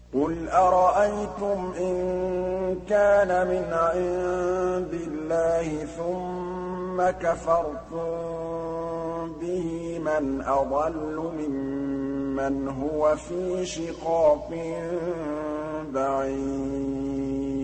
قُلْ أَرَأَيْتُمْ إِن كَانَ مِنْ عِندِ اللَّهِ ثُمَّ كَفَرْتُم بِهِ مَنْ أَضَلُّ مِمَّنْ هُوَ فِي شِقَاقٍ بَعِيدٍ